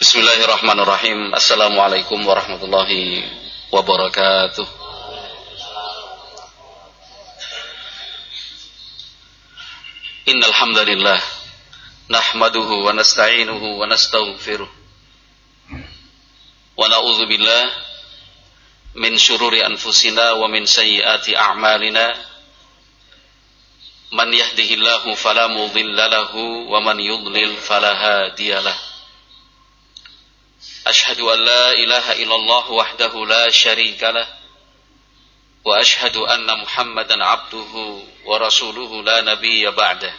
Bismillahirrahmanirrahim. Assalamualaikum warahmatullahi wabarakatuh. Innal hamdalillah nahmaduhu wa nasta'inuhu wa nastaghfiruh wa na'udzu billahi min syururi anfusina wa min sayyiati a'malina. Man yahdihillahu fala mudilla lahu wa man yudlil fala hadiyalah. Ashhadu an la ilaha illallah wahdahu la syarika lah wa ashhadu anna Muhammadan abduhu wa rasuluhu la nabiyya ba'dah.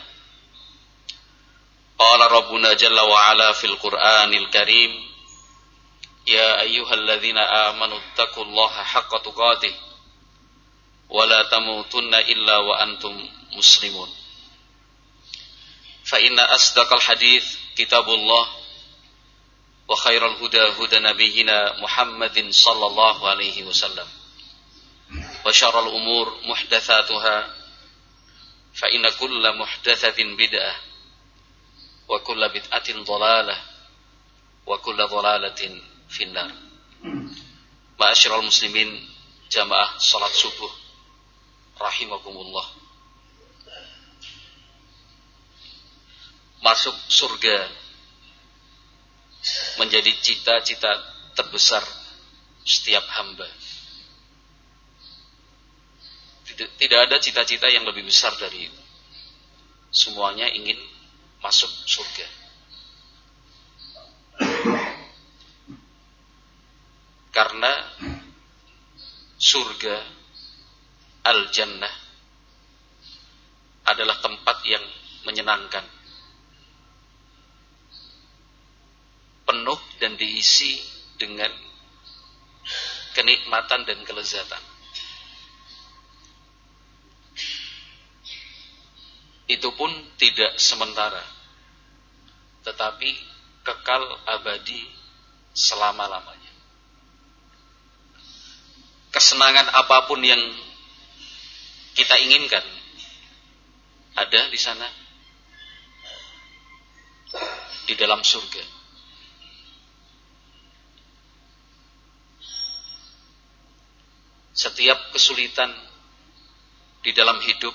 Qala rabbuna jalla wa ala fil Qur'anil Karim, ya ayyuhalladzina amanu taqullaha haqqa tuqatih wa la tamutunna illa wa antum muslimun. Fa inna asdaqal hadits kitabullah wa khairal huda huda nabiyyina Muhammadin sallallahu alaihi wasallam wa syarrul umur muhdatsatuha fa inna kulla muhdatsatin bid'ah wa kulla bid'atin dhalalah wa kulla dhalalatin finnar. Ma'asyiral muslimin jamaah salat subuh rahimakumullah. Masuk surga menjadi cita-cita terbesar setiap hamba. Tidak ada cita-cita yang lebih besar dari itu. Semuanya ingin masuk surga. Karena surga, al-jannah, adalah tempat yang menyenangkan, penuh dan diisi dengan kenikmatan dan kelezatan. Itu pun tidak sementara, tetapi kekal abadi selama-lamanya. Kesenangan apapun yang kita inginkan ada di sana, di dalam surga. Setiap kesulitan di dalam hidup,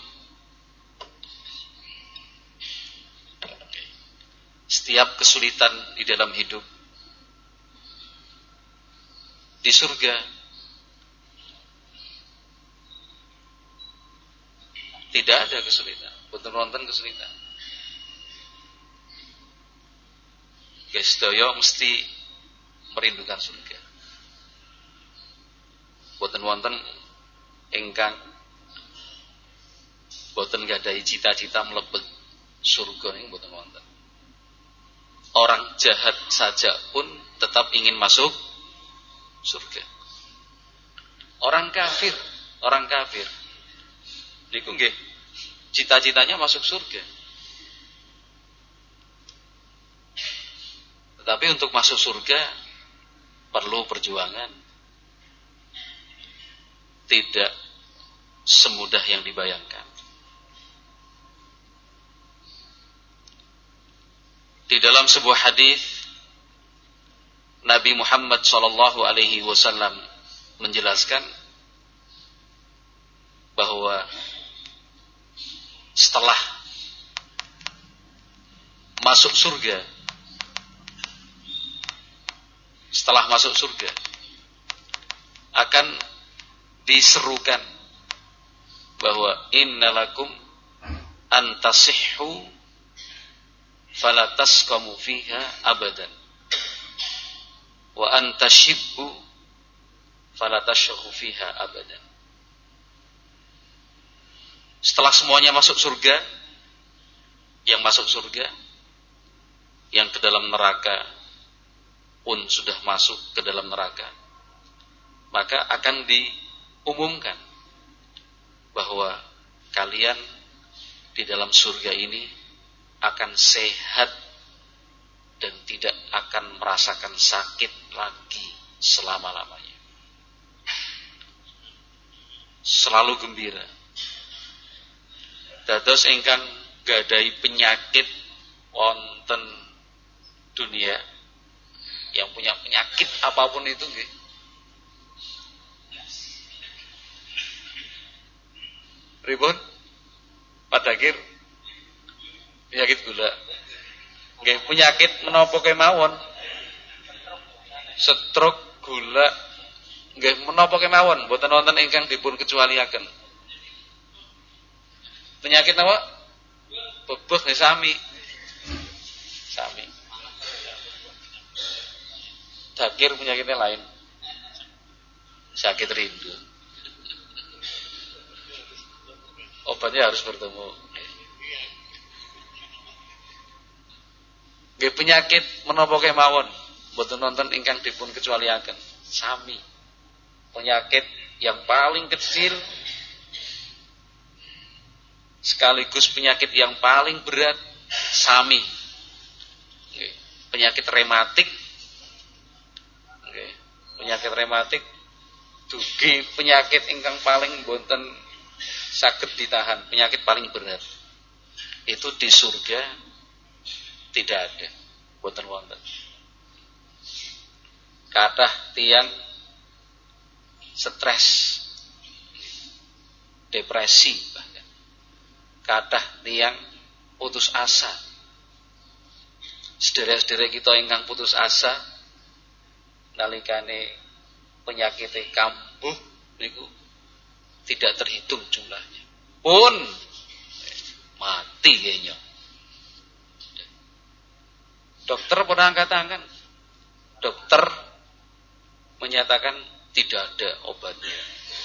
setiap kesulitan di dalam hidup, di surga tidak ada kesulitan. Boten wonten kesulitan. Guys, sedaya mesti merindukan surga. Boten wonten ingkang boten gadhahi cita-cita mlebet surga niku boten wonten. Orang jahat saja pun tetap ingin masuk surga. Orang kafir niku nggih cita-citanya masuk surga. Tetapi untuk masuk surga perlu perjuangan. Tidak semudah yang dibayangkan. Di dalam sebuah hadis Nabi Muhammad sallallahu alaihi wasallam menjelaskan bahwa setelah masuk surga akan diserukan bahwa innalakum antasihhu fala tasqamu fiha abadan wa antashibbu fala tashhu fiha abadan. Setelah semuanya masuk surga, yang masuk surga, yang ke dalam neraka pun sudah masuk ke dalam neraka, maka akan diumumkan bahwa kalian di dalam surga ini akan sehat dan tidak akan merasakan sakit lagi selama-lamanya. Selalu gembira. Dados ingkang gadhahi penyakit wonten dunia yang punya penyakit apapun itu nggih. Ribun pada akhir penyakit gula. Nggih, penyakit menapa kemawon. Stroke, gula, nggih menapa kemawon, boten wonten ingkang dipun kecualiaken. Penyakit napa? Bebek nggih sami. Sami. Dakir penyakitnya lain. Sakit rindu. Obatnya harus bertemu. Nggih penyakit menapa kemawon, boten wonten ingkang dipun kecualiaken. Sami. Penyakit yang paling kecil sekaligus penyakit yang paling berat sami. Nggih. Penyakit rematik. Nggih. Penyakit rematik dugi penyakit ingkang paling boten saged ditahan, penyakit paling berat. Itu di surga tidak ada, boten wonten. Kathah tiyang stres, depresi bahkan. Kathah tiyang putus asa. Sederek-sederek kita ingkang putus asa nalikane penyakite kambuh niku tidak terhitung jumlahnya. Pun mati kayaknya. Dokter pernah angkat tangan. Dokter menyatakan tidak ada obatnya.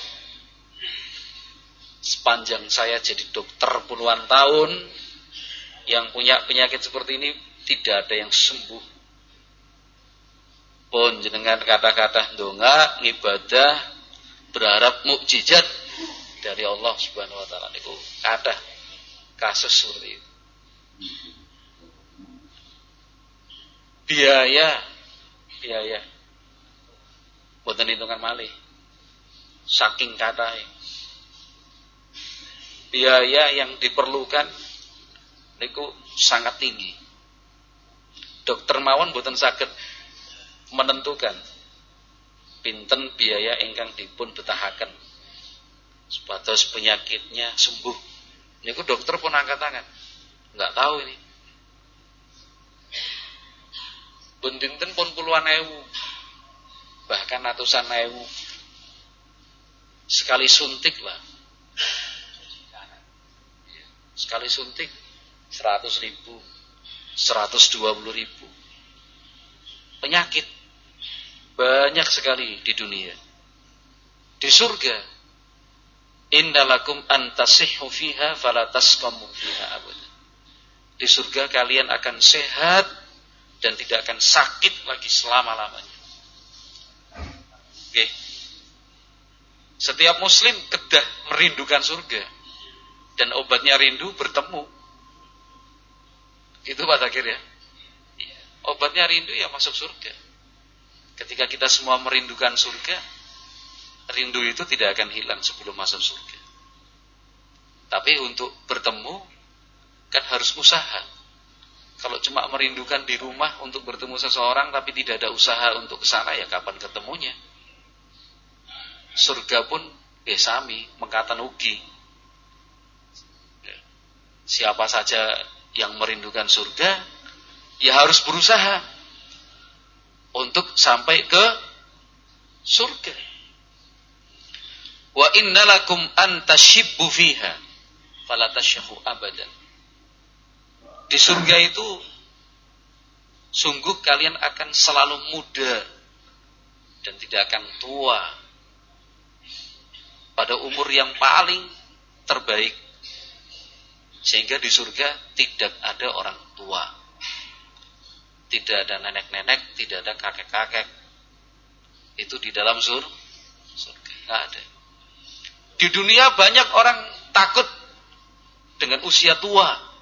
Sepanjang saya jadi dokter puluhan tahun, yang punya penyakit seperti ini tidak ada yang sembuh. Pun jenengan kata-kata ndonga, ngibadah, berharap mukjizat dari Allah Subhanahu wa taala niku kathah kasus seperti itu. Biaya boten hitungan malih. Saking kathahe. Biaya yang diperlukan niku sangat tinggi. Dokter mawon boten saged menentukan pinten biaya ingkang dipun betahaken supados penyakitnya sembuh. Niku dokter pun angkat tangan. Enggak tahu ini. Bendinten pun puluhan ewu, bahkan ratusan ewu. Sekali suntik lah. Sekali suntik 100.000, 120.000. Penyakit banyak sekali di dunia. Di surga, indalakum antasihhu fiha falatasqamu fiha abada. Di surga kalian akan sehat dan tidak akan sakit lagi selama-lamanya. Oke. Setiap muslim kedah merindukan surga, dan obatnya rindu bertemu. Itu pada akhirnya. Obatnya rindu ya masuk surga. Ketika kita semua merindukan surga, rindu itu tidak akan hilang sebelum masuk surga. Tapi untuk bertemu kan harus usaha. Kalau cuma merindukan di rumah untuk bertemu seseorang tapi tidak ada usaha untuk kesana, ya kapan ketemunya? Surga pun sami mengkatan ugi. Siapa saja yang merindukan surga, ya harus berusaha untuk sampai ke surga. Wa innalakum an tashibbu fiha fala tashyahu abadan. Di surga itu sungguh kalian akan selalu muda dan tidak akan tua pada umur yang paling terbaik. Sehingga di surga tidak ada orang tua, tidak ada nenek-nenek, tidak ada kakek-kakek. Itu di dalam surga nggak ada. Di dunia banyak orang takut dengan usia tua,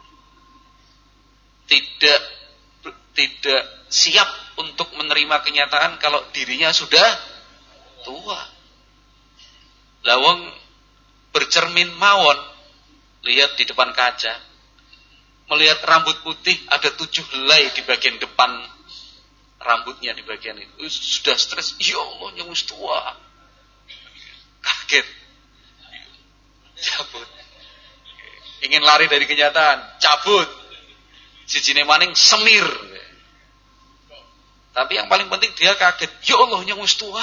tidak siap untuk menerima kenyataan kalau dirinya sudah tua. Lawang bercermin mawon, lihat di depan kaca, melihat rambut putih ada 7 helai di bagian depan rambutnya di bagian itu. Sudah stres, ya Allah yang wis tua. Kaget. Cabut. Ingin lari dari kenyataan, cabut. Sijine maning semir. Tapi yang paling penting dia kaget, ya Allah yang wis tua.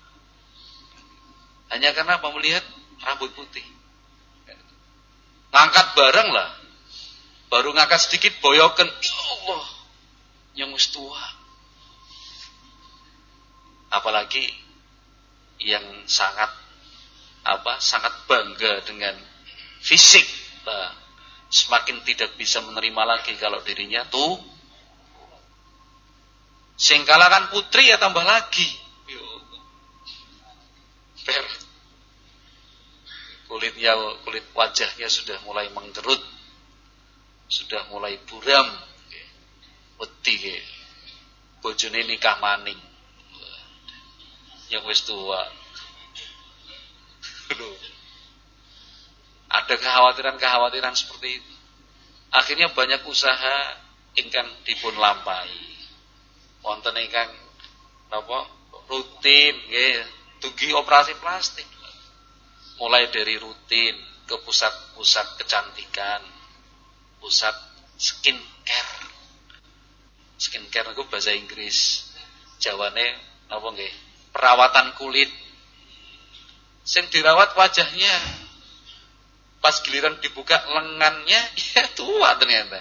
Hanya karena apa? Melihat rambut putih. Ngangkat barang lah. Baru ngangkat sedikit boyoken, ya Allah yang wis tua. Apalagi yang sangat bangga dengan fisik, semakin tidak bisa menerima lagi kalau dirinya tuh. Sing kalah kan putri ya tambah lagi. Kulit wajahnya sudah mulai mengkerut, sudah mulai buram. Wedi bojone nikah maning. Yang wis tua. Ada kekhawatiran seperti itu. Akhirnya banyak usaha ingkang dipun lampahi. Wonten ingkang napa rutin nggih dugi operasi plastik. Mulai dari rutin ke pusat-pusat kecantikan, pusat skincare. Skincare itu bahasa Inggris. Jawane napa nggih? Perawatan kulit. Sing dirawat wajahnya. Pas giliran dibuka lengannya, ya tua ternyata.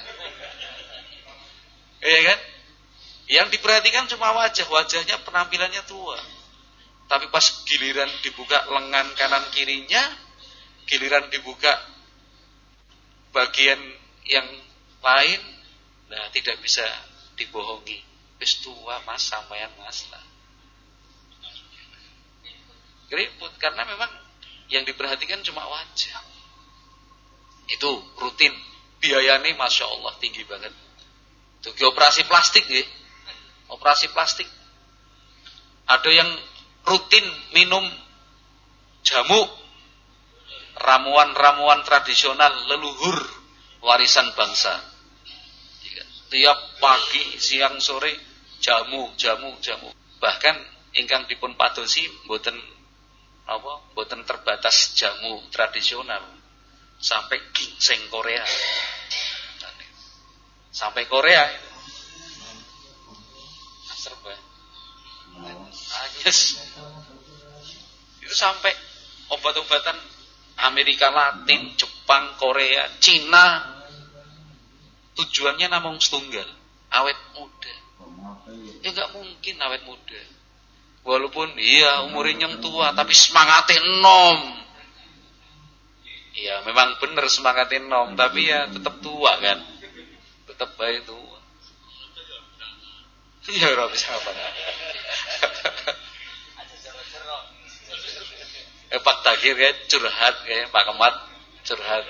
Iya kan? Yang diperhatikan cuma wajahnya penampilannya tua. Tapi pas giliran dibuka lengan kanan kirinya, giliran dibuka bagian yang lain, nah tidak bisa dibohongi. Wis tua Mas, sampean Mas lah. Keriput karena memang yang diperhatikan cuma wajah. Itu rutin, biayanya Masya Allah tinggi banget. Dugi operasi plastik ya. Operasi plastik. Ada yang rutin minum jamu, ramuan-ramuan tradisional leluhur warisan bangsa. Tiap pagi, siang, sore jamu. Bahkan ingkang dipun padosi mboten terbatas jamu tradisional, sampai ginseng Korea. Sampai Korea. Serba. Anyes. Itu sampai obat-obatan Amerika Latin, Jepang, Korea, Cina. Tujuannya namung setunggal, awet muda. Ya enggak mungkin awet muda. Walaupun iya umurnya yang tua, tapi semangatnya enom. Iya memang benar semangatnya enom, tapi ya tetap tua kan. Tetap baik tua. Iya ora bisa apa. Pak Takir kayak curhat kayak Pak Kemat curhat.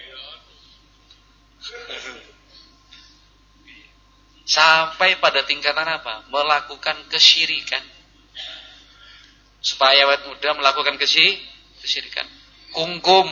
Sampai pada tingkatan apa? Melakukan kesyirikan. Supaya awet muda melakukan kesyirikan. Kungkum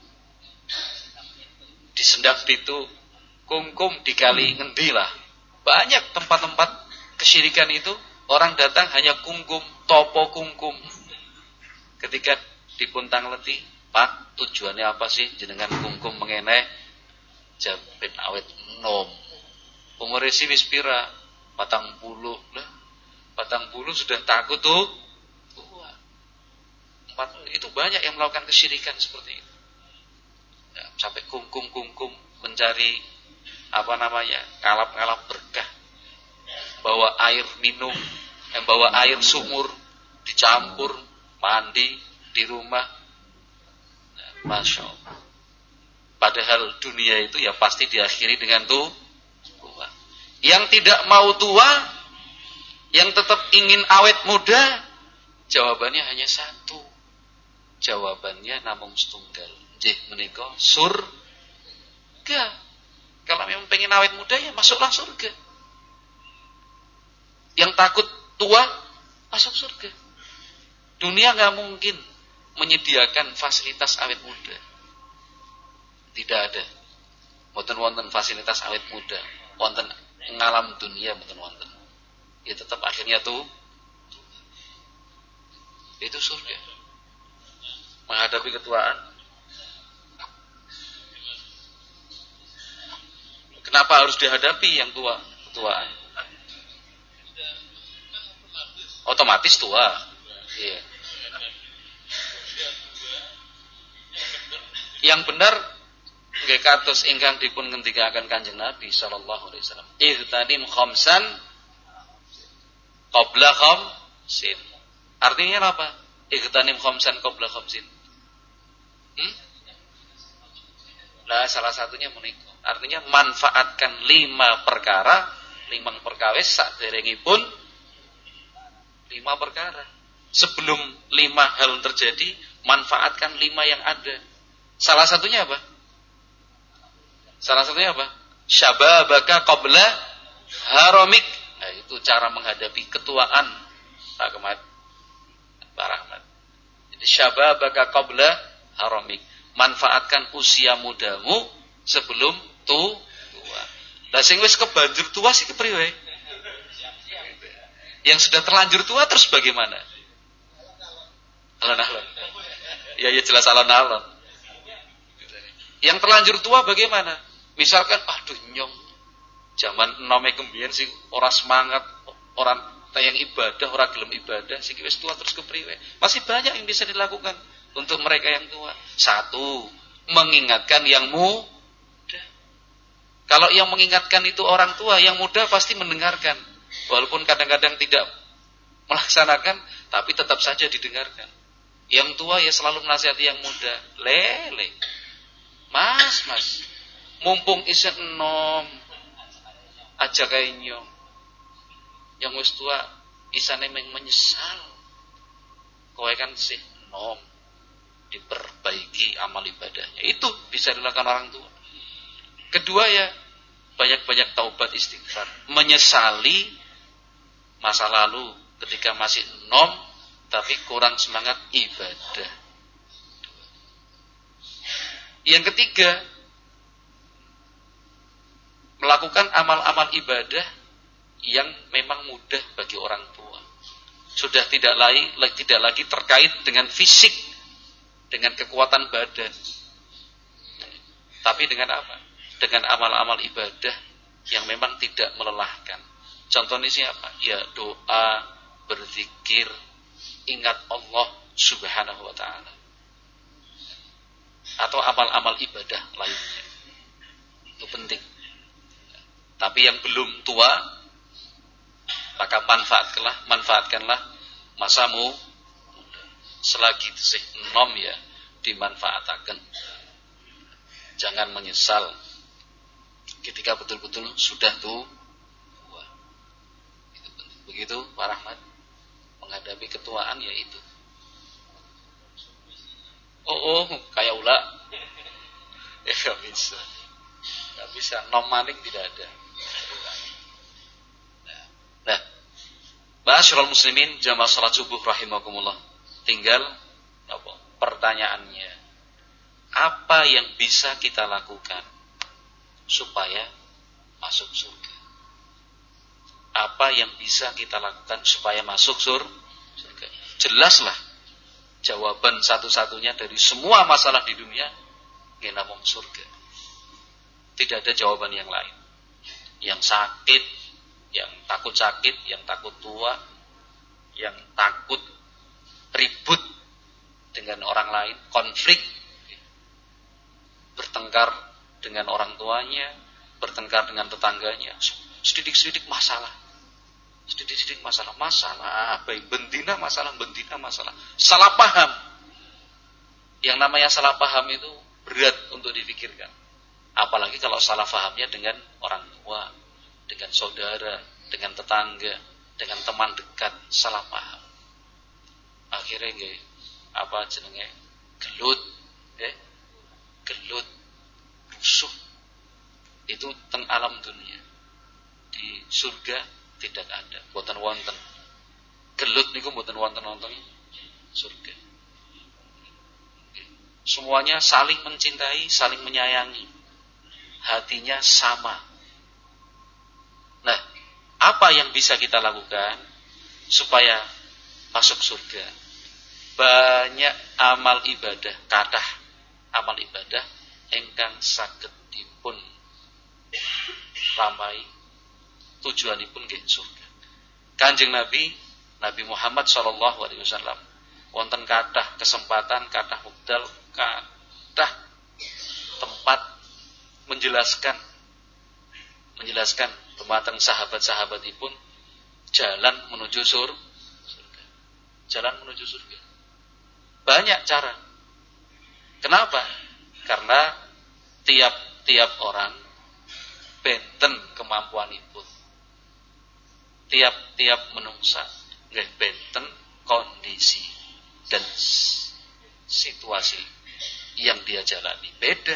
disendak itu, kungkum dikali ngendi lah. Banyak tempat-tempat kesyirikan itu orang datang hanya kungkum, topo kungkum. Ketika dipuntang letih, Pak, tujuannya apa sih jenengan kungkum mengenai jampin awet nom. Umur isi wis pira? 40 lah. 40 sudah takut tuh. Tua. Itu banyak yang melakukan kesyirikan seperti itu. Ya, sampai kungkum mencari ngalap-ngalap berkah. Bawa air minum, bawa air sumur dicampur mandi di rumah. Nah, Masya Allah. Padahal dunia itu ya pasti diakhiri dengan tua. Yang tidak mau tua, yang tetap ingin awet muda, jawabannya hanya satu. Jawabannya namung setunggal. Nggih menika surga. Kalau memang pengen awet muda ya masuklah surga. Yang takut tua masuk surga. Dunia nggak mungkin menyediakan fasilitas awet muda. Tidak ada. Wonten fasilitas awet muda. Wonten ngalam dunia mboten wonten. ya tetap akhirnya tuh itu surga. Menghadapi ketuaan. Kenapa harus dihadapi yang tua, ketuaan? Otomatis tua. Iya. Yang benar nggih kados ingkang dipun ngendikaken Kanjeng Nabi sallallahu alaihi wasallam. Ihtanim khamsan qabla khamsin. Artinya apa? Ihtanim khamsan qabla khamsin. Nah, salah satunya menika. Artinya manfaatkan 5 perkara, 5 perkawis saderengipun 5 perkara. Sebelum 5 hal terjadi, manfaatkan 5 yang ada. Salah satunya apa? Syababaka qabla haramik. Nah, itu cara menghadapi ketuaan Pak Kemat, Pak Rahmat. Jadi syababaka qabla haramik. Manfaatkan usia mudamu sebelum tua. Lah sing wis kebanjur tua sih kepriwe? Yang sudah terlanjur tua terus bagaimana? Alon-alon. Ya jelas alon-alon. Yang terlanjur tua bagaimana? Misalkan aduh nyong zaman enome kembiyen sing ora semangat, orang tayang ibadah, ora gelem ibadah, sing wis tua terus kepriwe? Masih banyak yang bisa dilakukan untuk mereka yang tua. 1, mengingatkan yang muda. Kalau yang mengingatkan itu orang tua, yang muda pasti mendengarkan. Walaupun kadang-kadang tidak melaksanakan, tapi tetap saja didengarkan. Yang tua ya selalu menasihati yang muda. Lele. Mas. Mumpung isen enom aja kae nyong. Yang wis tua isane menyesal. Kowe kan sih enom. Diperbaiki amal ibadahnya. Itu bisa dilakukan orang tua. Kedua ya, banyak-banyak taubat istighfar. Menyesali masa lalu ketika masih enom tapi kurang semangat ibadah. Yang ketiga, melakukan amal-amal ibadah yang memang mudah bagi orang tua. Sudah tidak lagi terkait dengan fisik, dengan kekuatan badan. Tapi dengan apa? Dengan amal-amal ibadah yang memang tidak melelahkan. Contohnya siapa? Ya doa, berzikir, ingat Allah Subhanahu wa ta'ala. Atau amal-amal ibadah lainnya. Itu penting. Tapi yang belum tua, maka manfaatkanlah masamu selagi sih enom ya dimanfaatkan. Jangan menyesal ketika betul-betul sudah tua. Begitu Pak Rahmat menghadapi ketuaan yaitu. Oh kayak ulah. Gak bisa. Nom maning tidak ada. Nah, ma'asyiral muslimin jamaah salat subuh rahimakumullah. Tinggal pertanyaannya, apa yang bisa kita lakukan supaya masuk surga? Apa yang bisa kita lakukan supaya masuk surga? Jelaslah jawaban satu-satunya dari semua masalah di dunia namung surga. Tidak ada jawaban yang lain. Yang sakit, yang takut sakit, yang takut tua, yang takut ribut dengan orang lain, konflik, bertengkar dengan orang tuanya, bertengkar dengan tetangganya, sedikit-sedikit masalah, baik bentina masalah, salah paham. Yang namanya salah paham itu berat untuk dipikirkan, apalagi kalau salah pahamnya dengan orang tua, dengan saudara, dengan tetangga, dengan teman dekat, salah paham. Akhirnya gelut, rusuh. Itu teng alam dunia. Di surga tidak ada, boten wonten. Gelut niku boten wonten surga. Semuanya saling mencintai, saling menyayangi. Hatinya sama. Nah, apa Apa yang bisa kita lakukan supaya masuk surga? Banyak amal ibadah, kathah amal ibadah ingkang saged dipun lampahi tujuanipun nggih surga. Kanjeng Nabi Muhammad sallallahu alaihi wasallam wonten kathah kesempatan, kathah wekdal, kathah tempat menjelaskan dumateng sahabat-sahabatipun jalan menuju surga. Jalan menuju surga. Banyak cara. Kenapa? Karena tiap orang benten kemampuanipun. Tiap menungsa nggih benten kondisi dan situasi yang dia jalani beda.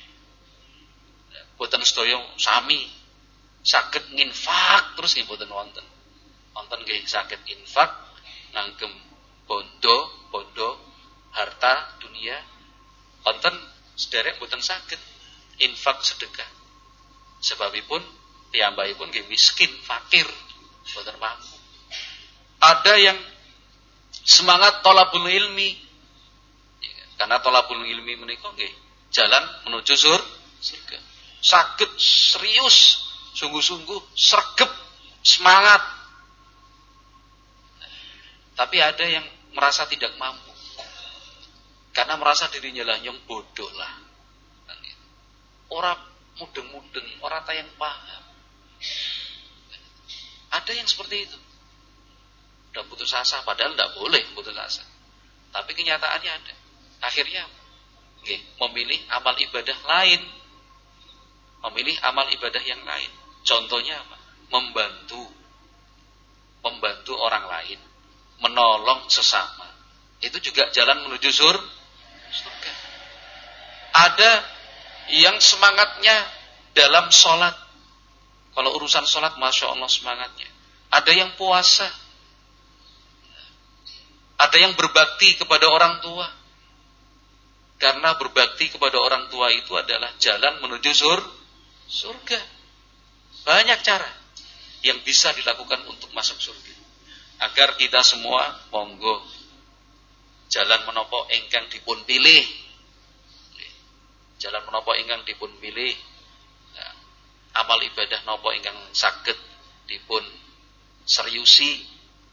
Boten sedaya sami saged nginfak terus nggih boten wonten. Wonten nggih saged infak nganggem bondo harta dunia. Wonten sederek boten saged infak sedekah. Sebabipun piyambakipun nggih miskin, fakir, boten mampu. Ada yang semangat thalabul ilmi. Karena thalabul ilmi menika nggih jalan menuju surga. Saged serius, sungguh-sungguh, sregep, semangat. Tapi ada yang merasa tidak mampu. Karena merasa dirinya lah yang bodoh lah. Orang mudeng-mudeng, orang tayang paham. Ada yang seperti itu. Udah putus asa, padahal tidak boleh putus asa. Tapi kenyataannya ada. Akhirnya memilih amal ibadah lain. Memilih amal ibadah yang lain. Contohnya apa? Membantu orang lain. Menolong sesama. Itu juga jalan menuju surga. Ada yang semangatnya dalam sholat. Kalau urusan sholat, Masya Allah semangatnya. Ada yang puasa. Ada yang berbakti kepada orang tua. Karena berbakti kepada orang tua itu adalah jalan menuju surga. Banyak cara yang bisa dilakukan untuk masuk surga. Agar kita semua monggo jalan menapa ingkang dipun pilih. Jalan menapa ingkang dipun pilih. Nah, amal ibadah napa ingkang saged dipun seriusi.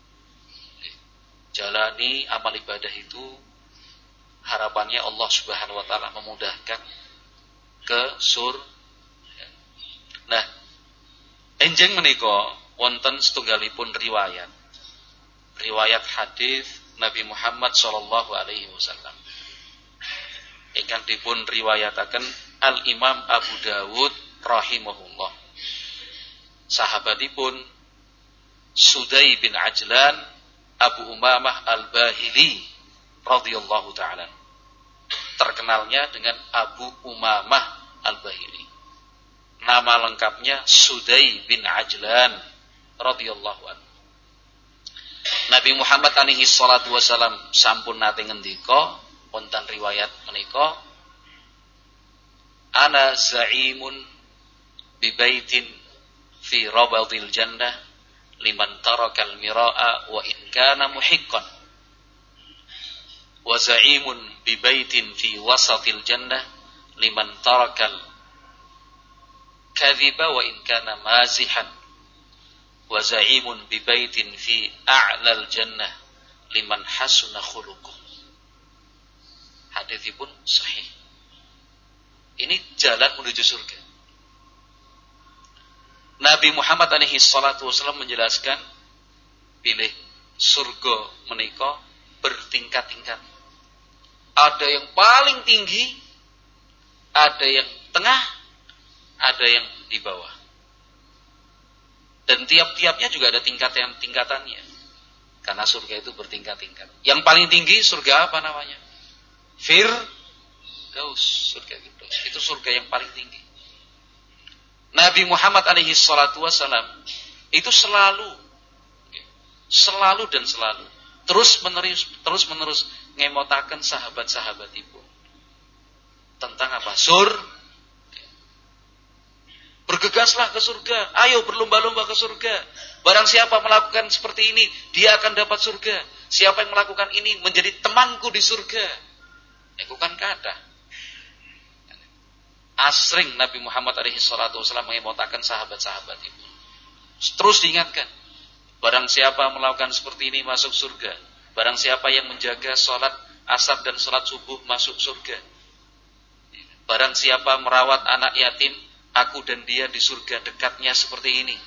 Jalani amal ibadah itu harapannya Allah Subhanahu wa taala memudahkan ke surga. Nah, enjing menika wonten setunggalipun riwayat hadis Nabi Muhammad sallallahu alaihi wasallam. Ingkang dipun riwayataken Al Imam Abu Dawud rahimahullah. Sahabatipun Sudai bin Ajlan Abu Umamah Al-Bahili radhiyallahu taala. Terkenalnya dengan Abu Umamah Al-Bahili. Nama lengkapnya Sudai bin Ajlan radhiyallahu anhu. Nabi Muhammad alaihi salatu wasalam sampun nate ngendika wonten riwayat menika, ana za'imun bi baitin fi rabadil jannah liman tarakal miraa wa in kana muhiqqan wa za'imun bi baitin fi wasatil jannah liman tarakal kadhiba wa in kana mazihan wa za'imun bi baitin fi a'lal jannah liman hasuna khuluquh. Hadisipun sahih. Ini jalan menuju surga. Nabi Muhammad alaihi salatu wasallam menjelaskan pilih surga menika bertingkat-tingkat. Ada yang paling tinggi, ada yang tengah, ada yang di bawah. Dan tiap-tiapnya juga ada tingkatannya. Karena surga itu bertingkat-tingkat. Yang paling tinggi surga apa namanya? Firdaus, surga Firdaus. Itu surga yang paling tinggi. Nabi Muhammad alaihi salatu wasallam itu selalu dan selalu terus menerus ngemotaken sahabat-sahabat ibu tentang apa? Bergegaslah ke surga, ayo berlomba-lomba ke surga. Barang siapa melakukan seperti ini, dia akan dapat surga. Siapa yang melakukan ini menjadi temanku di surga. Itu kan kata. Asring Nabi Muhammad SAW mengemotakan sahabat-sahabat itu. Terus diingatkan. Barang siapa melakukan seperti ini masuk surga. Barang siapa yang menjaga sholat asar dan sholat subuh masuk surga. Barang siapa merawat anak yatim, aku dan dia di surga dekatnya seperti ini.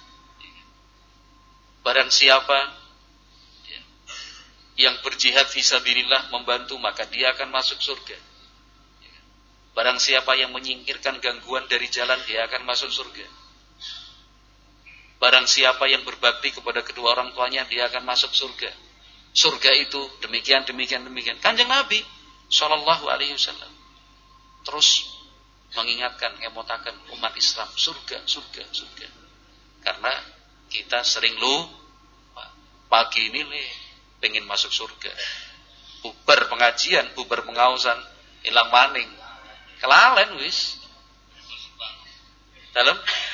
Barang siapa yang berjihad fisabilillah membantu, maka dia akan masuk surga. Barang siapa yang menyingkirkan gangguan dari jalan, dia akan masuk surga. Barang siapa yang berbakti kepada kedua orang tuanya, dia akan masuk surga. Surga itu demikian. Kanjeng Nabi Shallallahu Alaihi Wasallam terus mengingatkan, emotakan umat Islam, surga. Karena kita sering pagi ini pengen masuk surga. Bubar pengajian, bubar pengausan, ilang maning. Kelalen wis. Dalam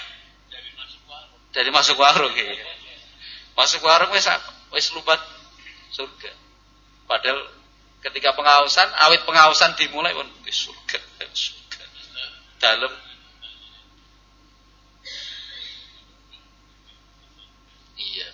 dari masuk warung ya. Masuk warung wis lupa surga. Padahal ketika pengausan, awit pengausan dimulai pun surga. Dalam iya.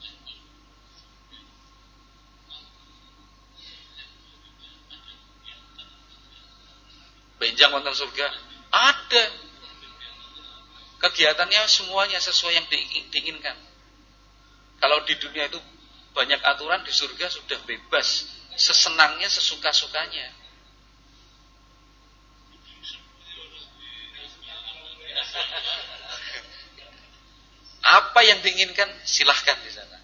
Benjang wonten surga ada. Kegiatannya semuanya sesuai yang diinginkan. Kalau di dunia itu banyak aturan, di surga sudah bebas, sesenangnya, sesuka-sukanya. Apa yang diinginkan silahkan di sana.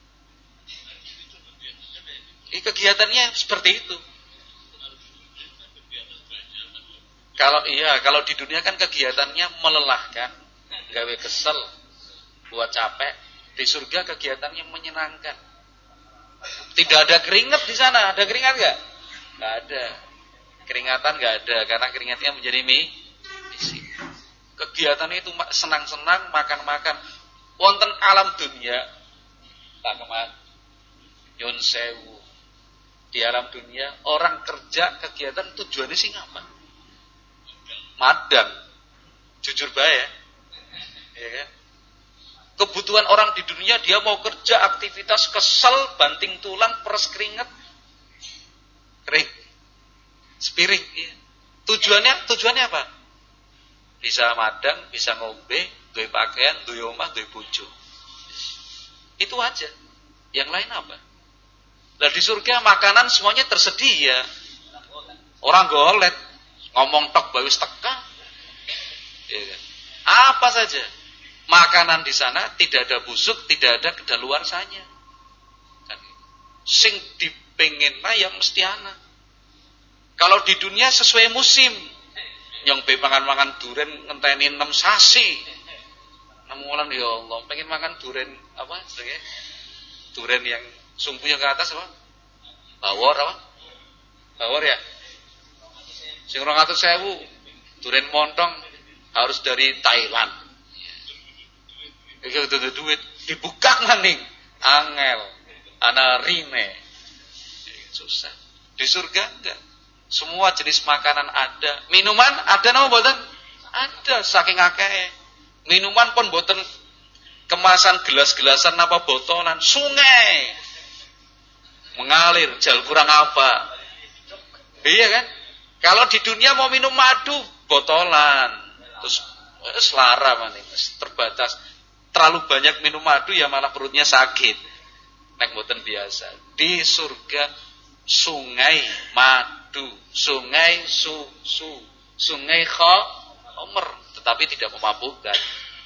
Kegiatannya seperti itu. Kalau di dunia kan kegiatannya melelahkan, gawe kesel, buat capek. Di surga kegiatannya menyenangkan. Tidak ada keringat di sana. Ada keringat nggak? Nggak ada. Keringatan nggak ada, karena keringatnya menjadi misi. Kegiatannya itu senang-senang, makan-makan. Wonten alam dunia, Pak Kemat, Nyun Sewu. Di alam dunia orang kerja kegiatan tujuannya sih ngapa? Madang, jujur bae ya kan? Kebutuhan orang di dunia, dia mau kerja aktivitas kesel, banting tulang, peres keringet, kering, spiring. Ya. Tujuannya apa? Bisa madang, bisa ngombe, duwe pakaian, duwe omah, duwe bojo. Itu aja. Yang lain apa? Lah di surga makanan semuanya tersedia. Orang golet, ngomong tok bae wis teka. Ya kan? Apa saja. Makanan di sana tidak ada busuk, tidak ada kedaluarsanya. Kan? Sing dipengin yang mesti ana. Kalau di dunia sesuai musim. Yang be mangan duren ngenteni 6 sasi. 6 wulan ya Allah, pengen makan duren apa jenenge? Duren yang sumpunya ke atas apa? Bawor apa? Bawor ya? Sing 200.000 duren montong harus dari Thailand. Iki udah duit dibuka maning, angel, ana rime. Susah. Di surga enggak. Semua jenis makanan ada. Minuman ada napa mboten? Ada, saking akeh. Minuman pun mboten kemasan gelas-gelasan apa botolan, sungai. Mengalir, jal kurang apa. Iya kan? Kalau di dunia mau minum madu, botolan. Terus selara maning, terbatas. Terlalu banyak minum madu ya malah perutnya sakit. Nek mboten biasa. Di surga sungai madu, sungai susu, sungai khamr, tetapi tidak memabukkan.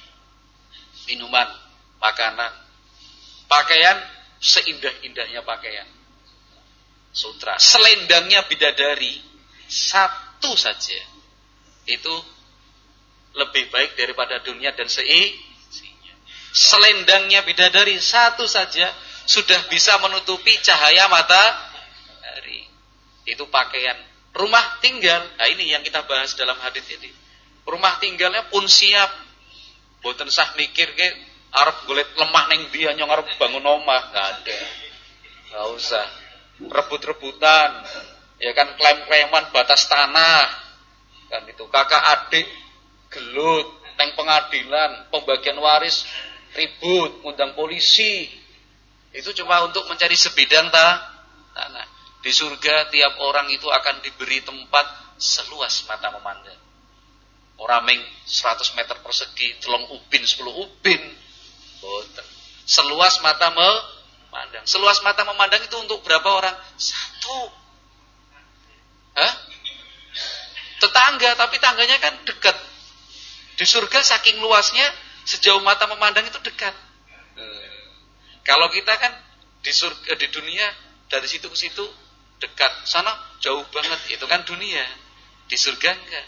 Minuman, makanan, pakaian seindah-indahnya pakaian. Sutra, selendangnya bidadari satu saja. Itu lebih baik daripada dunia dan seisinya. Selendangnya bidadari satu saja sudah bisa menutupi cahaya matahari. Itu pakaian. Rumah tinggal, nah ini yang kita bahas dalam hadis ini. Rumah tinggalnya pun siap. Boten sah mikir ke Arep golek lemah ning ndi nyong arep bangun omah, enggak ada. Enggak usah. Rebut-rebutan, ya kan, klaim-klaiman batas tanah. Kan itu kakak adik gelut neng pengadilan, pembagian waris ribut, ngundang polisi. Itu cuma untuk mencari sebidang tanah. Di surga tiap orang itu akan diberi tempat seluas mata memandang. Orang meng 100 meter persegi, 3 ubin, 10 ubin. Boten. Seluas mata memandang. Seluas mata memandang itu untuk berapa orang? 1. Hah? Tetangga, tapi tangganya kan dekat. Di surga saking luasnya, sejauh mata memandang itu dekat. Kalau kita kan di surga, di dunia dari situ ke situ dekat, sana jauh banget. Itu kan dunia. Di surga enggak.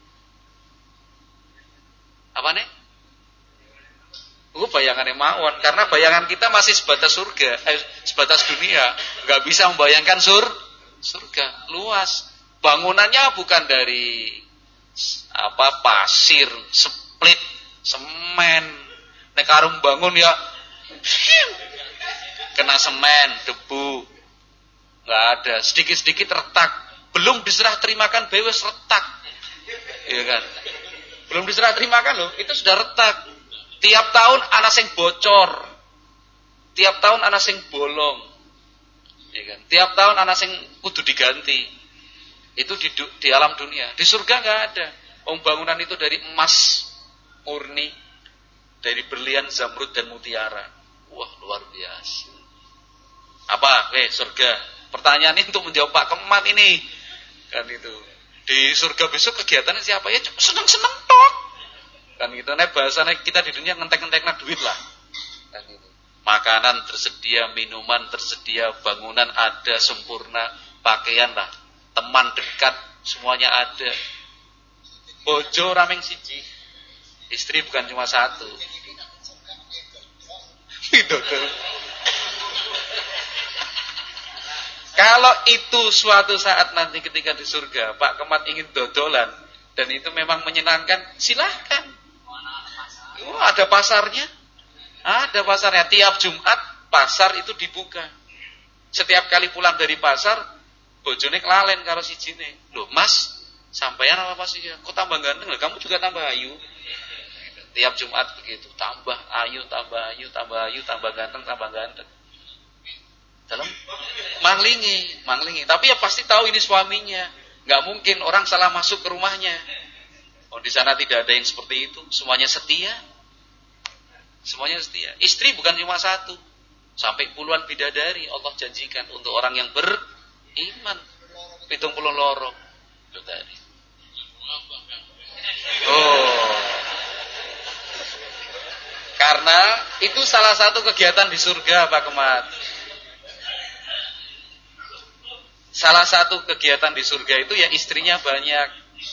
Apa nih? Bayangannya mawon, karena bayangan kita masih sebatas surga, sebatas dunia, nggak bisa membayangkan surga luas. Bangunannya bukan dari pasir, split, semen. Nek arung bangun ya kena semen, debu, nggak ada. Sedikit-sedikit retak, belum diserah terimakan bewes retak, iya kan? Belum diserah terimakan loh, itu sudah retak. Tiap tahun ana sing bocor. Tiap tahun ana sing bolong. Ya kan? Tiap tahun ana sing kudu diganti. Itu di alam dunia. Di surga enggak ada. Bangunan itu dari emas murni, dari berlian, zamrud dan mutiara. Wah, luar biasa. Apa? Surga. Pertanyaan ini untuk menjawab Pak Kemat ini. Kan itu. Di surga besok kegiatannya siapa ya? Seneng-seneng tok. Kan gitu, nek bahasanya kita di dunia ngentek-ngentekna duit lah. Kan gitu. Makanan tersedia, minuman tersedia, bangunan ada sempurna, pakaian lah, teman dekat, semuanya ada. Bojo rameng siji, istri bukan cuma 1. Kalau itu suatu saat nanti ketika di surga Pak Kemat ingin dodolan dan itu memang menyenangkan, silahkan. Ada pasarnya. Ada pasarnya. Tiap Jumat pasar itu dibuka. Setiap kali pulang dari pasar, bojone kelalen karo sijine. Loh, Mas, sampeyan apa sih? Kok tambah ganteng? Lah, kamu juga tambah ayu. Tiap Jumat begitu, tambah ayu, tambah ayu, tambah ayu, tambah ganteng, tambah ganteng. Dalam manglingi. Tapi ya pasti tahu ini suaminya. Enggak mungkin orang salah masuk ke rumahnya. Di sana tidak ada yang seperti itu. Semuanya setia. Semuanya setia. Istri bukan cuma 1. Sampai puluhan bidadari Allah janjikan untuk orang yang beriman. 70 loro bidadari. Karena itu salah satu kegiatan di surga Pak Kemat. Salah satu kegiatan di surga itu ya istrinya banyak.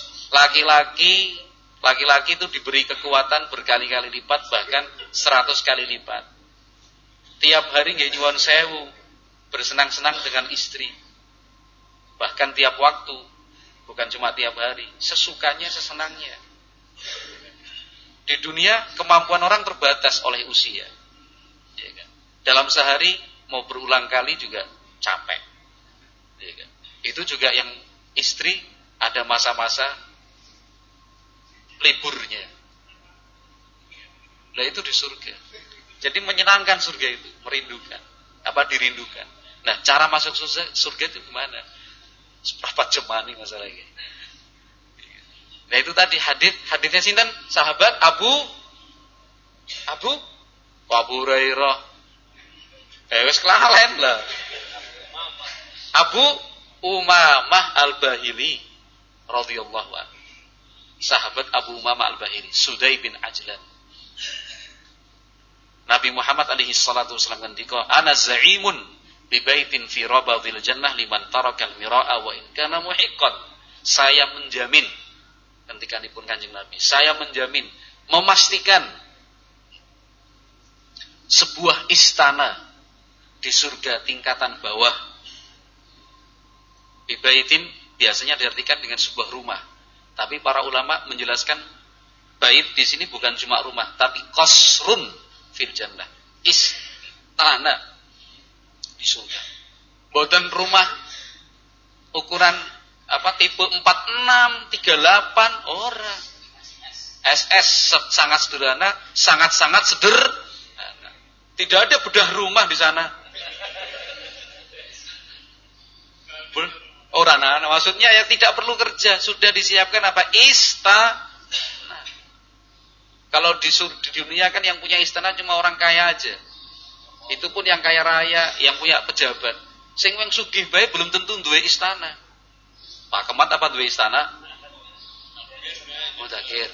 Laki-laki itu diberi kekuatan berkali-kali lipat, bahkan 100 kali lipat. Tiap hari nggih nyuwun sewu, bersenang-senang dengan istri. Bahkan tiap waktu, bukan cuma tiap hari, sesukanya, sesenangnya. Di dunia kemampuan orang terbatas oleh usia. Ya kan? Dalam sehari mau berulang kali juga capek. Ya kan? Itu juga yang istri ada masa-masa liburnya. Nah itu di surga. Jadi menyenangkan surga itu, merindukan. Dirindukan. Nah cara masuk surga itu gimana? Seberapa jemani masalahnya. Nah itu tadi hadisnya sinten? Sahabat Abu Hurairah. Wis kelalen lah. Abu Umamah Al-Bahili radhiyallahu anhu. Sahabat Abu Umamah Al-Bahili, Sudai bin Ajlan. Nabi Muhammad alaihi salatu wasallam ngendika, "Ana za'imun bi baitin fi rabadil jannah liman tarakal mira'a wa in kana muhiqqan." Saya menjamin, ngendikanipun Kanjeng Nabi, saya menjamin, memastikan sebuah istana di surga tingkatan bawah. Bi baitin biasanya diartikan dengan sebuah rumah. Tapi para ulama menjelaskan bait di sini bukan cuma rumah, tapi qasrun, fil jannah. Istana di surga. Mboten rumah ukuran tipe 46, 38 ora. SS sangat sederhana, sangat-sangat sederhana. Tidak ada bedah rumah di sana. Nah, maksudnya ya tidak perlu kerja, sudah disiapkan istana. Kalau di dunia kan yang punya istana cuma orang kaya aja. Itu pun yang kaya raya, yang punya pejabat. Sing wong sugih bae belum tentu duwe istana. Pak Kemat apa duwe istana? Mudakir.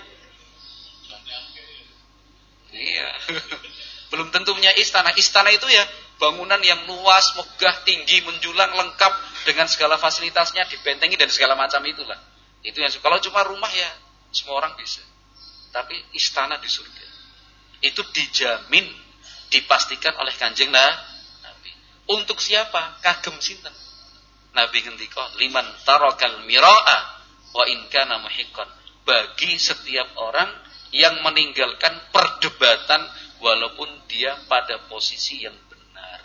Iya. Belum tentu punya istana. Istana itu ya bangunan yang luas, megah, tinggi, menjulang, lengkap dengan segala fasilitasnya, dibentengi dan segala macam itulah. Itu yang kalau cuma rumah ya semua orang bisa. Tapi istana di surga itu dijamin, dipastikan oleh Kanjeng Nabi. Untuk siapa? Kagem sinten? Nabi ngendika, liman tarakal mira'a wa in kana muhiqqan. Bagi setiap orang yang meninggalkan perdebatan walaupun dia pada posisi yang benar.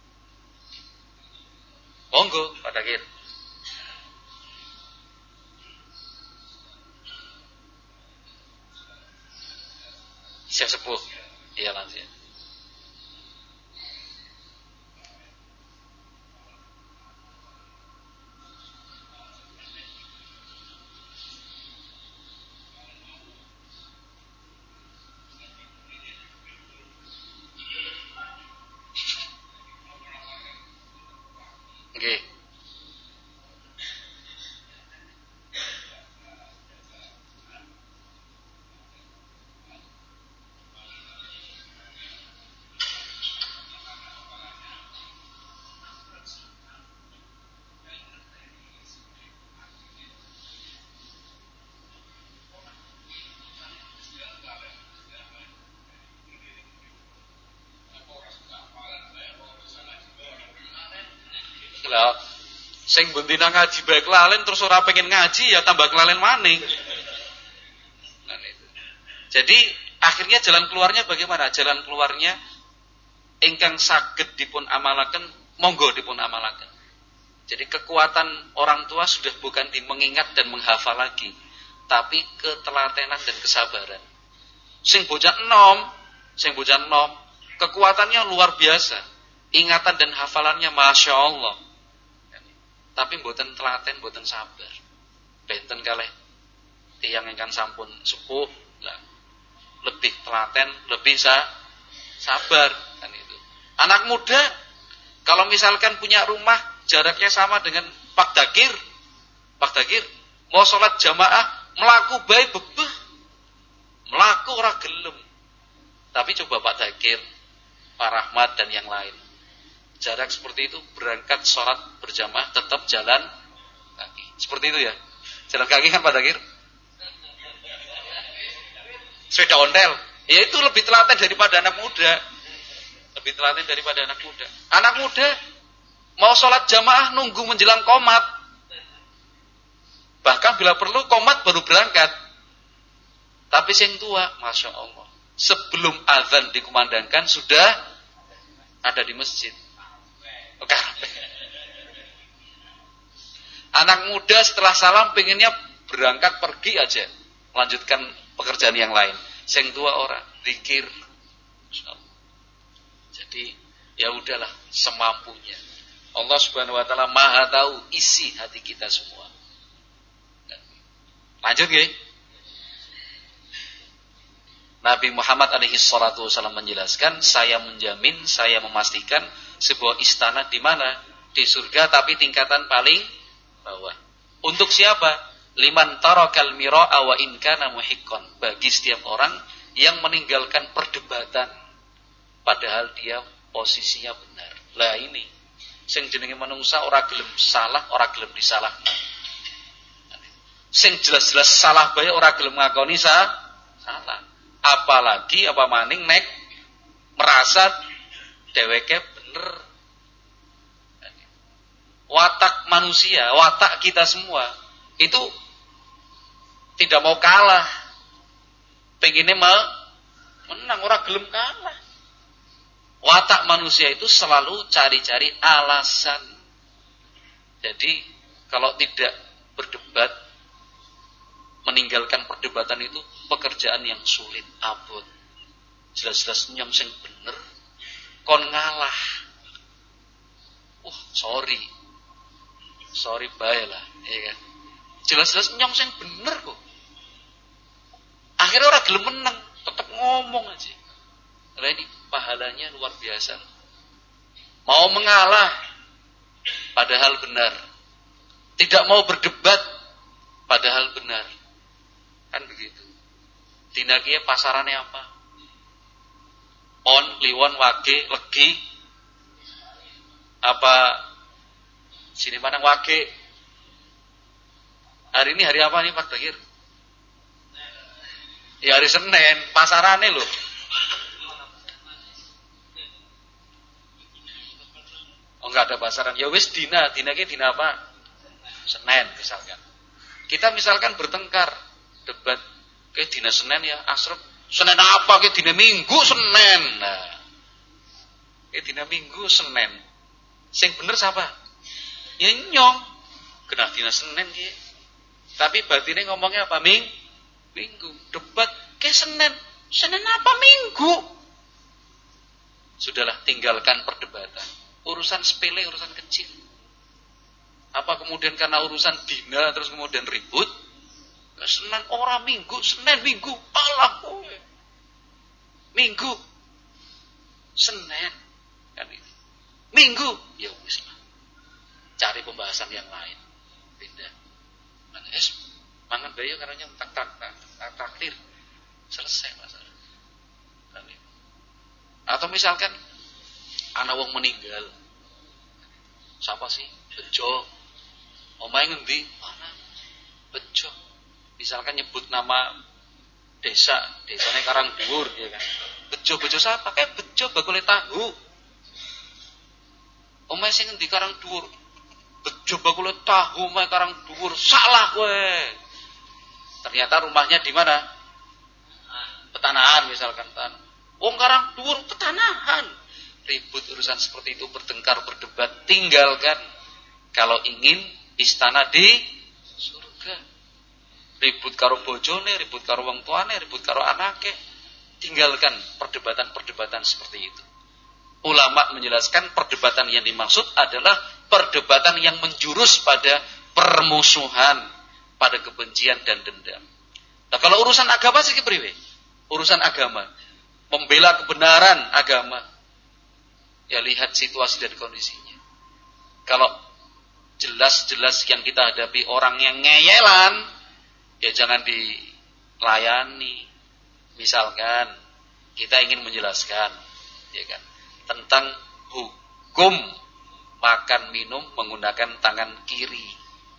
Monggo, Pak Dakir. Siap sepuh. Iya langsung. Oke. Lah, sing bendina ngaji bae kelalen terus ora pengen ngaji ya tambah kelalen maning. Nah, itu. Jadi akhirnya jalan keluarnya bagaimana? Jalan keluarnya ingkang saged dipun amalaken, monggo dipun amalaken. Jadi kekuatan orang tua sudah bukan di mengingat dan menghafal lagi, tapi ketelatenan dan kesabaran. Sing bocah enom, kekuatannya luar biasa. Ingatan dan hafalannya Masya Allah. Tapi mboten telaten, mboten sabar. Benten kalih tiyang ingkang sampun sepuh lah, lebih telaten, lebih sabar kan itu. Anak muda kalau misalkan punya rumah jaraknya sama dengan Pak Dakir mau sholat jamaah melaku bae bebeh, melaku ora gelem. Tapi coba Pak Dakir, Pak Rahmat dan yang lain, jarak seperti itu berangkat sholat berjamaah tetap jalan kaki. Seperti itu ya. Jalan kaki kan Pak Dakir? Sepeda ontel. Ya itu lebih telaten daripada anak muda. Lebih telaten daripada anak muda. Anak muda mau sholat jamaah nunggu menjelang qomat. Bahkan bila perlu qomat baru berangkat. Tapi sing tua, Masya Allah, sebelum azan dikumandangkan sudah ada di masjid. Anak muda setelah salam pengennya berangkat pergi aja, melanjutkan pekerjaan yang lain. Sing tua ora, zikir. Jadi ya udahlah semampunya. Allah Subhanahu wa taala Maha tahu isi hati kita semua. Lanjut nggih. Nabi Muhammad alaihi salatu wasallam menjelaskan, saya menjamin, saya memastikan sebuah istana di mana? Di surga, tapi tingkatan paling bawah. Untuk siapa? Liman tarakal mira'a wa in kana muhiqqan. Bagi setiap orang yang meninggalkan perdebatan padahal dia posisinya benar. Lah ini sing jenenge manungsa ora gelem salah, ora gelem disalahkan. Sing jelas-jelas salah bae ora gelem ngakoni salah. Apalagi apa maning nek merasa dheweke bener. Watak manusia, watak kita semua itu tidak mau kalah, pengennya menang, ora gelem kalah. Watak manusia itu selalu cari-cari alasan. Jadi kalau tidak berdebat, meninggalkan perdebatan itu pekerjaan yang sulit, abot. Jelas-jelas nyong sing bener, kon ngalah. Sorry bae lah, ya kan. Jelas-jelas nyong sing bener kok. Akhirnya orang gelem menang, tetap ngomong aja. Lah ini pahalanya luar biasa. Mau mengalah padahal benar. Tidak mau berdebat padahal benar. Kan begitu. Dina kiye pasarane apa? Pon, liwon, wage, legi. Apa sini Padang wage? Hari ini hari apa nih Pak Bakir? Ya hari Senin, pasarane loh. Oh enggak ada pasaran. Ya wis dina ki dina apa? Senin misalkan. Kita misalkan bertengkar, debat ke dina Senin ya, asrep. Senin apa ke dina Minggu Senin. Nah. Ke dina Minggu Senin. Sing bener siapa? Ya nyong. Kena dina Senin ki. Tapi batine ngomongnya apa? Minggu. Debat ke Senin. Senin apa Minggu? Sudahlah, tinggalkan perdebatan. Urusan sepele, urusan kecil. Apa kemudian karena urusan dina terus kemudian ribut? Senin orang Minggu, Senin Minggu. Allah kowe. Minggu. Senin. Kan itu. Minggu. Ya wis lah. Cari pembahasan yang lain. Beda. Mangan bayo karena takdir. Selesai masalah. Atau misalkan anak wong meninggal. Siapa sih? Bejo. Omahe ngendi? Mana? Bejo. Misalkan nyebut nama desane Karangduwur ya kan. Bejo siapa? Kayak Bejo bakule tahu. Omahe sing ngendi Karangduwur? Bejo bakule tahu omahe Karangduwur. Salah kowe. Ternyata rumahnya di mana? Petanahan misalkan. Wong Karangduwur petanahan. Ribut urusan seperti itu, bertengkar, berdebat, tinggalkan. Kalau ingin istana di surga. Ribut karo bojone, ribut karo wong tuane, ribut karo anake. Tinggalkan perdebatan-perdebatan seperti itu. Ulama menjelaskan perdebatan yang dimaksud adalah perdebatan yang menjurus pada permusuhan, pada kebencian dan dendam. Nah, kalau urusan agama sih kepriwe? Urusan agama, membela kebenaran agama. Ya lihat situasi dan kondisinya. Kalau jelas-jelas yang kita hadapi orang yang ngeyelan, ya jangan dilayani. Misalkan kita ingin menjelaskan, ya kan, tentang hukum makan minum menggunakan tangan kiri.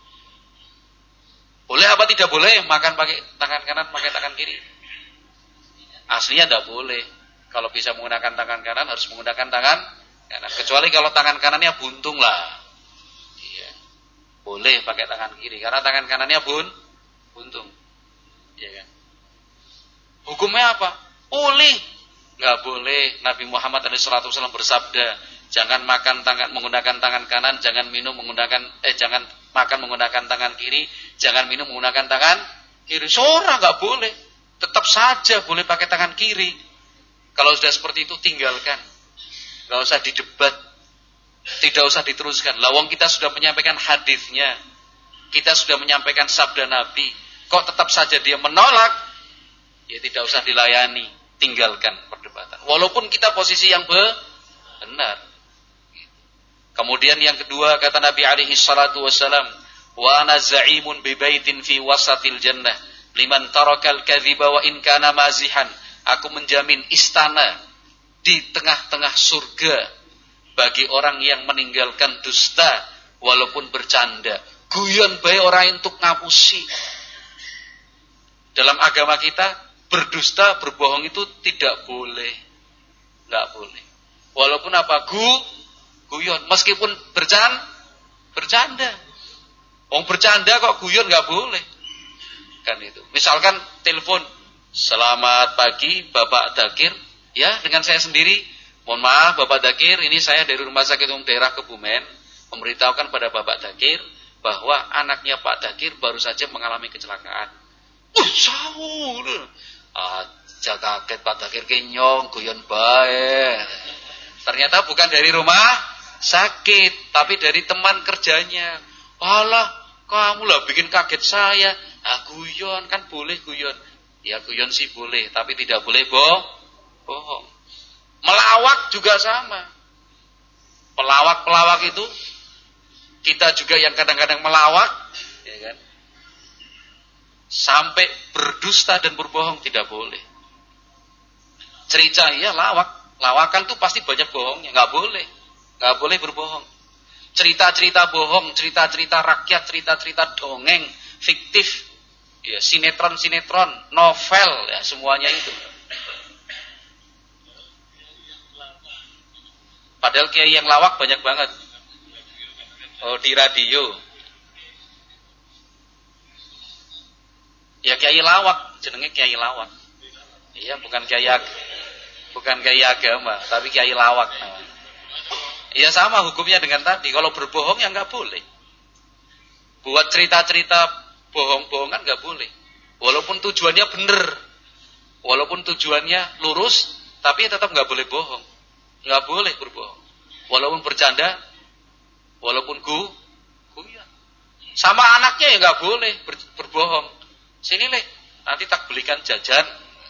Boleh apa tidak boleh makan pakai tangan kanan, pakai tangan kiri? Aslinya tidak boleh. Kalau bisa menggunakan tangan kanan harus menggunakan tangan kanan. Kecuali kalau tangan kanannya buntung lah. Iya. Boleh pakai tangan kiri karena tangan kanannya buntung. Iya kan? Hukumnya apa? Boleh. Enggak boleh. Nabi Muhammad SAW bersabda, jangan makan menggunakan tangan kanan, jangan makan menggunakan tangan kiri, jangan minum menggunakan tangan kiri. Seorang enggak boleh. Tetap saja boleh pakai tangan kiri. Kalau sudah seperti itu tinggalkan. Enggak usah didebat. Tidak usah diteruskan. Lawang kita sudah menyampaikan hadisnya. Kita sudah menyampaikan sabda Nabi. Kok tetap saja dia menolak? Ya tidak usah dilayani. Tinggalkan perdebatan. Walaupun kita posisi yang benar. Kemudian yang kedua kata Nabi alaihi salatu wassalam, wa ana za'imun bi baitin fi wasatil jannah liman tarakal kadhiba wa in kana mazihan. Aku menjamin istana di tengah-tengah surga bagi orang yang meninggalkan dusta walaupun bercanda. Guyon bae orang untuk ngapusi. Dalam agama kita berdusta, berbohong itu tidak boleh. Enggak boleh. Walaupun apa? Guyon, meskipun bercanda. Wong bercanda kok guyon enggak boleh. Kan itu. Misalkan telepon, Selamat pagi Bapak Dakir. Ya, dengan saya sendiri. Mohon maaf Bapak Dakir, ini saya dari Rumah Sakit Umum Daerah Kebumen memberitahukan pada Bapak Dakir bahwa anaknya Pak Dakir baru saja mengalami kecelakaan. Sahur. Aja kaget Pak Dakir kenyong, guyon bae. Ternyata bukan dari rumah sakit, tapi dari teman kerjanya. Alah, kamu lah bikin kaget saya. Guyon kan boleh guyon. Ya guyon sih boleh, tapi tidak boleh bohong. Melawak juga sama. Pelawak itu kita juga yang kadang-kadang melawak, ya kan? Sampai berdusta dan berbohong tidak boleh. Cerita ya lawakan tuh pasti banyak bohongnya, nggak boleh berbohong. Cerita-cerita bohong, cerita-cerita rakyat, cerita-cerita dongeng, fiktif. Ya, sinetron, novel, ya semuanya itu. Padahal kiai yang lawak banyak banget. Oh, di radio. Ya kiai lawak, jenenge kiai lawak. Iya, bukan kiai agama, tapi kiai lawak namanya. Iya sama hukumnya dengan tadi. Kalau berbohong ya nggak boleh. Buat cerita-cerita bohong-bohongan nggak boleh. Walaupun tujuannya benar, walaupun tujuannya lurus, tapi tetap nggak boleh bohong. Nggak boleh berbohong. Walaupun bercanda, walaupun guyon. Sama anaknya ya nggak boleh berbohong. Sini Le, nanti tak belikan jajan.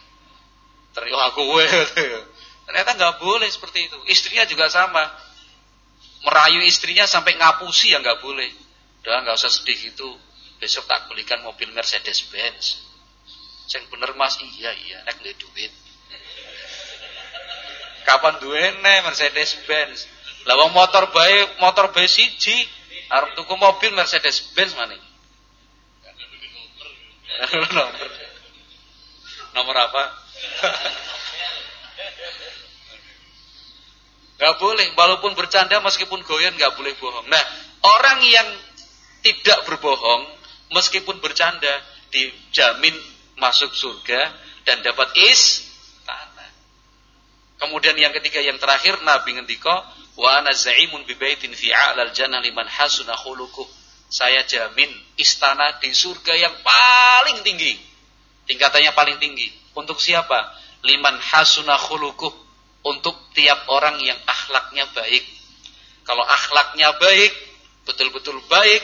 Ternyata nggak boleh seperti itu. Istrinya juga sama. Merayu istrinya sampai ngapusi ya nggak boleh. Udah nggak usah sedih gitu. Besok tak belikan mobil Mercedes-Benz. Sing bener Mas, iya, nek duwe duit. Kapan duwene Mercedes-Benz? Lah wong motor bae siji, arep tuku mobil Mercedes-Benz maning. Nomor apa? Gak boleh, walaupun bercanda meskipun goyon gak boleh bohong. Nah, orang yang tidak berbohong meskipun bercanda dijamin masuk surga dan dapat istana. Kemudian yang ketiga yang terakhir Nabi ngendika wa ana za'imun bi baitin fi a'lal jannah liman hasuna khuluquh. Saya jamin istana di surga yang paling tinggi. Tingkatannya paling tinggi. Untuk siapa? Liman hasuna khuluquh. Untuk tiap orang yang akhlaknya baik. Kalau akhlaknya baik, betul-betul baik,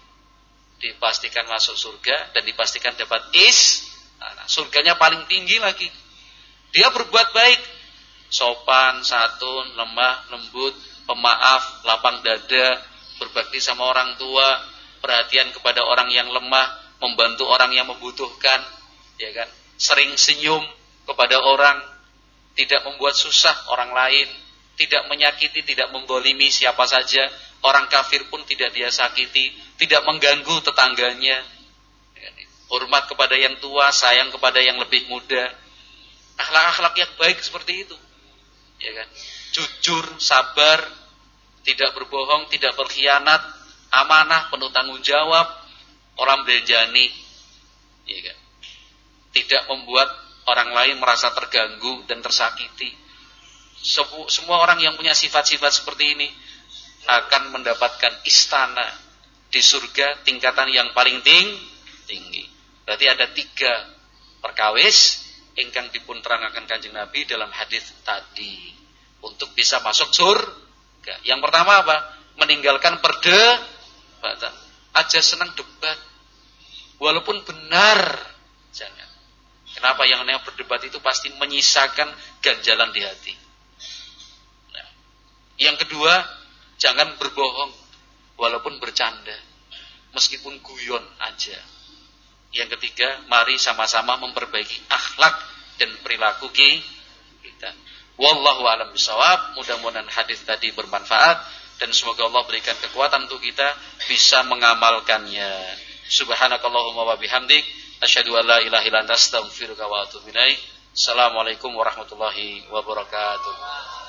dipastikan masuk surga dan dipastikan dapat istana. Surganya paling tinggi lagi. Dia berbuat baik, sopan, santun, lemah, lembut, pemaaf, lapang dada, berbakti sama orang tua, perhatian kepada orang yang lemah, membantu orang yang membutuhkan, ya kan? Sering senyum kepada orang, tidak membuat susah orang lain, tidak menyakiti, tidak menggolimi siapa saja. Orang kafir pun tidak dia sakiti, tidak mengganggu tetangganya. Hormat kepada yang tua, sayang kepada yang lebih muda. Akhlak-akhlak yang baik seperti itu. Ya kan? Jujur, sabar, tidak berbohong, tidak berkhianat, amanah, penuh tanggung jawab, orang berjani. Ya kan? Tidak membuat orang lain merasa terganggu dan tersakiti. Semua orang yang punya sifat-sifat seperti ini akan mendapatkan istana di surga tingkatan yang paling tinggi. Berarti ada 3 perkawis ingkang dipun terangaken Kanjeng Nabi dalam hadis tadi untuk bisa masuk surga. Yang pertama apa? Meninggalkan perdebatan. Aja senang debat. Walaupun benar, jangan. Kenapa? Yang namanya berdebat itu pasti menyisakan ganjalan di hati. Nah, yang kedua, jangan berbohong walaupun bercanda, meskipun guyon aja. Yang ketiga, mari sama-sama memperbaiki akhlak dan perilaku kita. Wallahu a'lam bishawab. Mudah-mudahan hadis tadi bermanfaat dan semoga Allah berikan kekuatan untuk kita bisa mengamalkannya. Subhanakallahumma wa bihamdik, asyhadu an la ilaha illa anta, astaghfiruka wa atubu ilaik. Assalamualaikum warahmatullahi wabarakatuh.